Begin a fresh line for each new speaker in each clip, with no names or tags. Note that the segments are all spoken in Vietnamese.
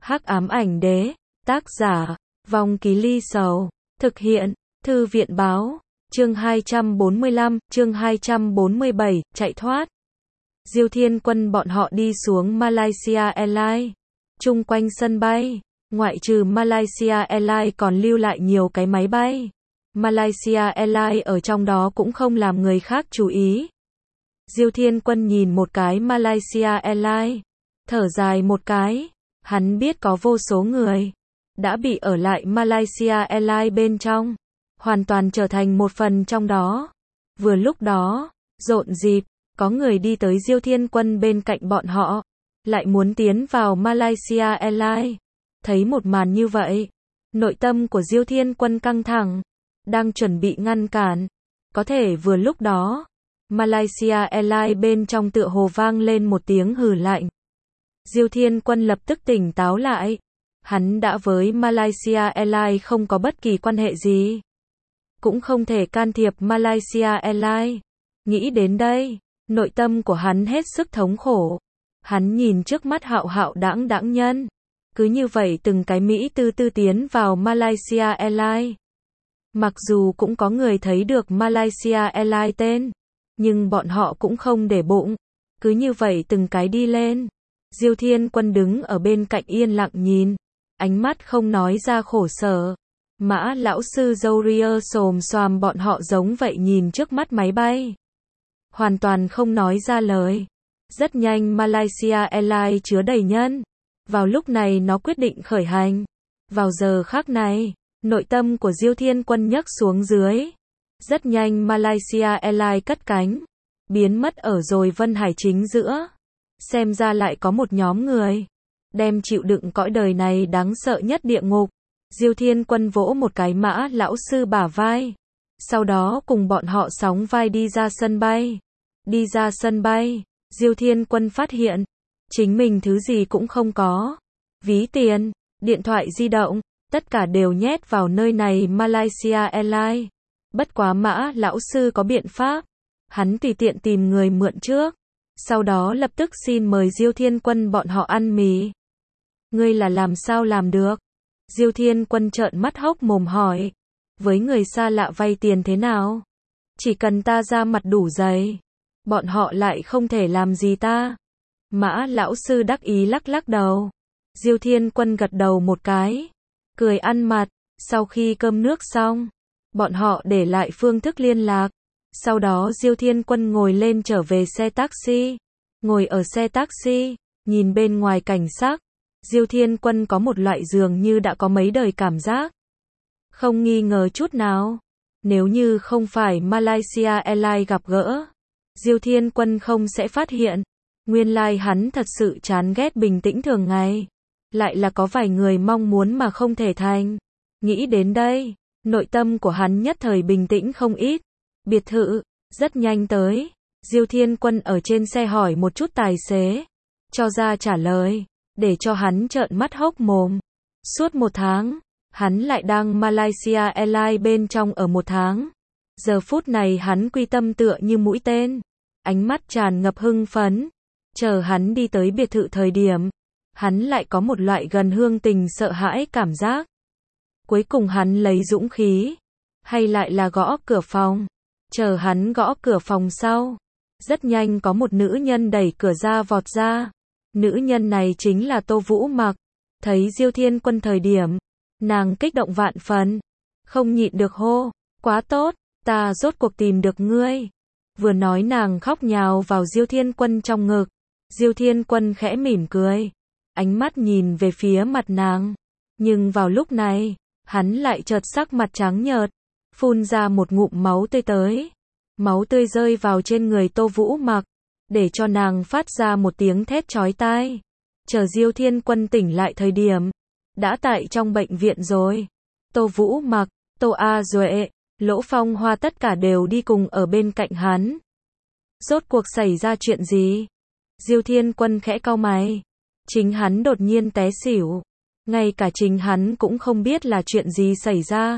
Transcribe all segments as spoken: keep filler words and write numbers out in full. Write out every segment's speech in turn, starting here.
Hắc ám ảnh đế, tác giả, Vong Ký Ly Sầu, thực hiện, Thư viện báo, chương hai trăm bốn mươi lăm, chương hai trăm bốn mươi bảy, chạy thoát. Diêu Thiên Quân bọn họ đi xuống Malaysia Airlines, chung quanh sân bay, ngoại trừ Malaysia Airlines còn lưu lại nhiều cái máy bay. Malaysia Airlines ở trong đó cũng không làm người khác chú ý. Diêu Thiên Quân nhìn một cái Malaysia Airlines, thở dài một cái, hắn biết có vô số người đã bị ở lại Malaysia Airlines bên trong, hoàn toàn trở thành một phần trong đó. Vừa lúc đó, rộn rịp, có người đi tới Diêu Thiên Quân bên cạnh bọn họ, lại muốn tiến vào Malaysia Airlines. Thấy một màn như vậy, nội tâm của Diêu Thiên Quân căng thẳng, đang chuẩn bị ngăn cản. Có thể vừa lúc đó, Malaysia Airlines bên trong tựa hồ vang lên một tiếng hừ lạnh. Diêu Thiên Quân lập tức tỉnh táo lại. Hắn đã với Malaysia Airlines không có bất kỳ quan hệ gì, cũng không thể can thiệp Malaysia Airlines. Nghĩ đến đây, nội tâm của hắn hết sức thống khổ. Hắn nhìn trước mắt hạo hạo đãng đãng nhân, cứ như vậy từng cái Mỹ tư tư tiến vào Malaysia Airlines. Mặc dù cũng có người thấy được Malaysia Airlines tên, nhưng bọn họ cũng không để bụng, cứ như vậy từng cái đi lên. Diêu Thiên Quân đứng ở bên cạnh yên lặng nhìn, ánh mắt không nói ra khổ sở. Mã lão sư Zourier xồm xoàm bọn họ giống vậy nhìn trước mắt máy bay, hoàn toàn không nói ra lời. Rất nhanh Malaysia Airlines chứa đầy nhân. Vào lúc này nó quyết định khởi hành. Vào giờ khắc này, nội tâm của Diêu Thiên Quân nhấc xuống dưới. Rất nhanh Malaysia Airlines cất cánh, biến mất ở rồi Vân Hải chính giữa. Xem ra lại có một nhóm người đem chịu đựng cõi đời này đáng sợ nhất địa ngục. Diêu Thiên Quân vỗ một cái Mã lão sư bả vai, sau đó cùng bọn họ sóng vai đi ra sân bay. Đi ra sân bay, Diêu Thiên Quân phát hiện chính mình thứ gì cũng không có. Ví tiền, điện thoại di động, tất cả đều nhét vào nơi này Malaysia Airlines. Bất quá Mã lão sư có biện pháp, hắn tùy tiện tìm người mượn trước, sau đó lập tức xin mời Diêu Thiên Quân bọn họ ăn mì. Ngươi là làm sao làm được? Diêu Thiên Quân trợn mắt hốc mồm hỏi. Với người xa lạ vay tiền thế nào? Chỉ cần ta ra mặt đủ dày, bọn họ lại không thể làm gì ta. Mã lão sư đắc ý lắc lắc đầu. Diêu Thiên Quân gật đầu một cái, cười ăn mặt. Sau khi cơm nước xong, bọn họ để lại phương thức liên lạc. Sau đó Diêu Thiên Quân ngồi lên trở về xe taxi. Ngồi ở xe taxi, nhìn bên ngoài cảnh sắc, Diêu Thiên Quân có một loại dường như đã có mấy đời cảm giác. Không nghi ngờ chút nào, nếu như không phải Malaysia Airlines gặp gỡ, Diêu Thiên Quân không sẽ phát hiện. Nguyên lai hắn thật sự chán ghét bình tĩnh thường ngày. Lại là có vài người mong muốn mà không thể thành. Nghĩ đến đây, nội tâm của hắn nhất thời bình tĩnh không ít. Biệt thự, rất nhanh tới. Diêu Thiên Quân ở trên xe hỏi một chút tài xế, cho ra trả lời, để cho hắn trợn mắt hốc mồm. Suốt một tháng, hắn lại đang Malaysia Airlines bên trong ở một tháng. Giờ phút này hắn quy tâm tựa như mũi tên, ánh mắt tràn ngập hưng phấn. Chờ hắn đi tới biệt thự thời điểm, hắn lại có một loại gần hương tình sợ hãi cảm giác. Cuối cùng hắn lấy dũng khí, hay lại là gõ cửa phòng. Chờ hắn gõ cửa phòng sau, rất nhanh có một nữ nhân đẩy cửa ra vọt ra. Nữ nhân này chính là Tô Vũ Mặc. Thấy Diêu Thiên Quân thời điểm, nàng kích động vạn phần, không nhịn được hô, quá tốt, ta rốt cuộc tìm được ngươi. Vừa nói nàng khóc nhào vào Diêu Thiên Quân trong ngực. Diêu Thiên Quân khẽ mỉm cười, ánh mắt nhìn về phía mặt nàng. Nhưng vào lúc này, hắn lại chợt sắc mặt trắng nhợt, phun ra một ngụm máu tươi tới. Máu tươi rơi vào trên người Tô Vũ Mặc, để cho nàng phát ra một tiếng thét chói tai. Chờ Diêu Thiên Quân tỉnh lại thời điểm, đã tại trong bệnh viện rồi. Tô Vũ Mặc, Tô A Duệ, Lỗ Phong Hoa tất cả đều đi cùng ở bên cạnh hắn. Rốt cuộc xảy ra chuyện gì? Diêu Thiên Quân khẽ cau mày. Chính hắn đột nhiên té xỉu. Ngay cả chính hắn cũng không biết là chuyện gì xảy ra.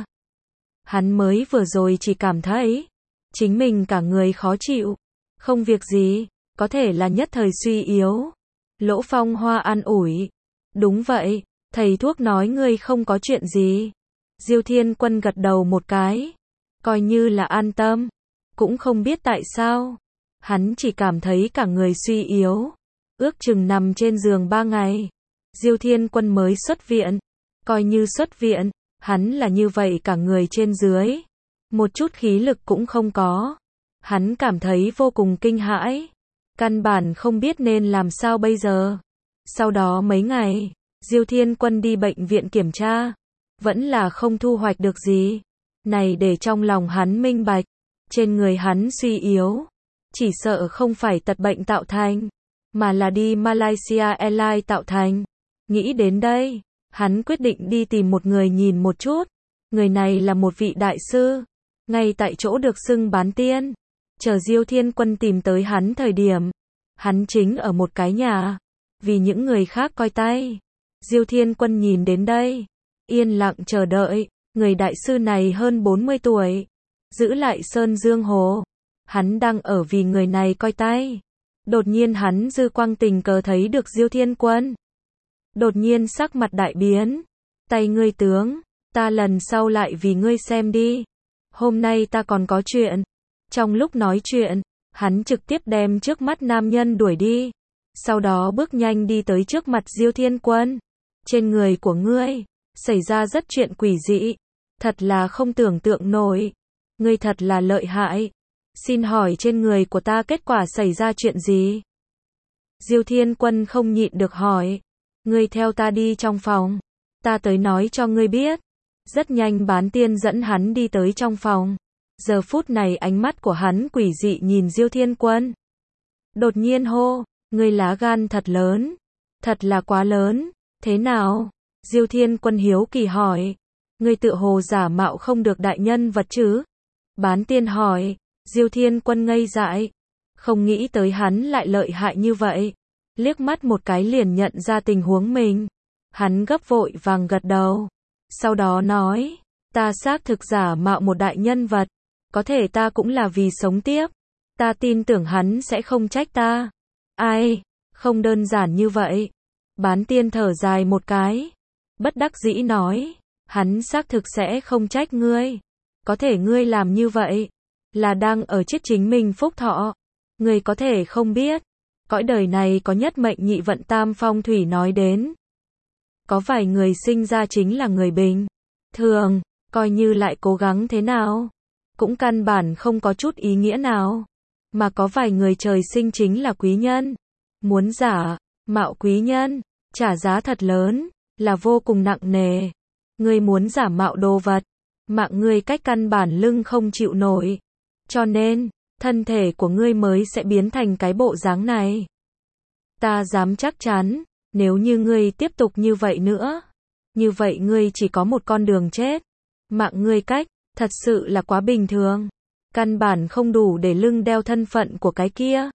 Hắn mới vừa rồi chỉ cảm thấy chính mình cả người khó chịu. Không việc gì, có thể là nhất thời suy yếu. Lỗ Phong Hoa an ủi. Đúng vậy, Thầy thuốc nói ngươi không có chuyện gì. Diêu Thiên Quân gật đầu một cái, coi như là an tâm. Cũng không biết tại sao, hắn chỉ cảm thấy cả người suy yếu, ước chừng nằm trên giường ba ngày. Diêu Thiên Quân mới xuất viện, coi như xuất viện, hắn là như vậy cả người trên dưới, một chút khí lực cũng không có. Hắn cảm thấy vô cùng kinh hãi, căn bản không biết nên làm sao bây giờ. Sau đó mấy ngày, Diêu Thiên Quân đi bệnh viện kiểm tra, vẫn là không thu hoạch được gì. Này để trong lòng hắn minh bạch, trên người hắn suy yếu, chỉ sợ không phải tật bệnh tạo thành, mà là đi Malaysia Airlines tạo thành. Nghĩ đến đây, hắn quyết định đi tìm một người nhìn một chút. Người này là một vị đại sư, ngay tại chỗ được xưng bán tiên. Chờ Diêu Thiên Quân tìm tới hắn thời điểm, hắn chính ở một cái nhà, vì những người khác coi tay. Diêu Thiên Quân nhìn đến đây, yên lặng chờ đợi. Người đại sư này hơn bốn mươi tuổi, giữ lại Sơn Dương Hồ. Hắn đang ở vì người này coi tay. Đột nhiên hắn dư quang tình cờ thấy được Diêu Thiên Quân. Đột nhiên sắc mặt đại biến. Tay ngươi tướng, ta lần sau lại vì ngươi xem đi. Hôm nay ta còn có chuyện. Trong lúc nói chuyện, hắn trực tiếp đem trước mắt nam nhân đuổi đi. Sau đó bước nhanh đi tới trước mặt Diêu Thiên Quân. Trên người của ngươi, xảy ra rất chuyện quỷ dị. Thật là không tưởng tượng nổi. Ngươi thật là lợi hại. Xin hỏi trên người của ta kết quả xảy ra chuyện gì? Diêu Thiên Quân không nhịn được hỏi. Ngươi theo ta đi trong phòng. Ta tới nói cho ngươi biết. Rất nhanh bán tiên dẫn hắn đi tới trong phòng. Giờ phút này ánh mắt của hắn quỷ dị nhìn Diêu Thiên Quân. Đột nhiên hô, ngươi lá gan thật lớn. Thật là quá lớn. Thế nào? Diêu Thiên Quân hiếu kỳ hỏi. Ngươi tự hồ giả mạo không được đại nhân vật chứ? Bán tiên hỏi. Diêu Thiên Quân ngây dại. Không nghĩ tới hắn lại lợi hại như vậy. Liếc mắt một cái liền nhận ra tình huống mình. Hắn gấp vội vàng gật đầu. Sau đó nói. Ta xác thực giả mạo một đại nhân vật. Có thể ta cũng là vì sống tiếp. Ta tin tưởng hắn sẽ không trách ta. Ai? Không đơn giản như vậy. Bán tiên thở dài một cái. Bất đắc dĩ nói. Hắn xác thực sẽ không trách ngươi. Có thể ngươi làm như vậy là đang ở chết chính mình phúc thọ. Ngươi có thể không biết. Cõi đời này có nhất mệnh nhị vận tam phong thủy nói đến. Có vài người sinh ra chính là người bình thường, coi như lại cố gắng thế nào, cũng căn bản không có chút ý nghĩa nào. Mà có vài người trời sinh chính là quý nhân. Muốn giả mạo quý nhân, trả giá thật lớn, là vô cùng nặng nề. Ngươi muốn giả mạo đồ vật, mạng ngươi cách căn bản lưng không chịu nổi. Cho nên, thân thể của ngươi mới sẽ biến thành cái bộ dáng này. Ta dám chắc chắn, nếu như ngươi tiếp tục như vậy nữa, như vậy ngươi chỉ có một con đường chết. Mạng ngươi cách, thật sự là quá bình thường. Căn bản không đủ để lưng đeo thân phận của cái kia.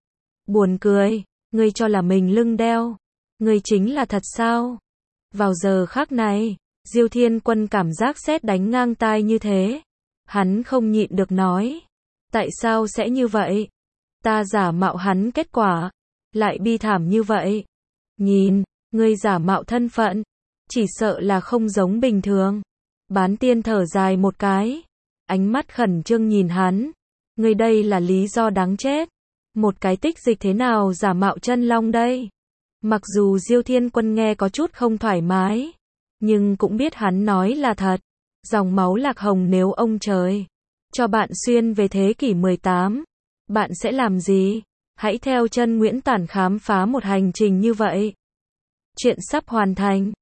Buồn cười, ngươi cho là mình lưng đeo. Ngươi chính là thật sao? Vào giờ khắc này, Diêu Thiên Quân cảm giác sét đánh ngang tai như thế. Hắn không nhịn được nói. Tại sao sẽ như vậy? Ta giả mạo hắn kết quả lại bi thảm như vậy. Nhìn, ngươi giả mạo thân phận, chỉ sợ là không giống bình thường. Bán tiên thở dài một cái, ánh mắt khẩn trương nhìn hắn. Ngươi đây là lý do đáng chết. Một cái tích dịch thế nào giả mạo chân long đây? Mặc dù Diêu Thiên Quân nghe có chút không thoải mái, nhưng cũng biết hắn nói là thật. Dòng máu lạc hồng nếu ông trời cho bạn xuyên về thế kỷ mười tám, bạn sẽ làm gì? Hãy theo chân Nguyễn Tản khám phá một hành trình như vậy. Chuyện sắp hoàn thành.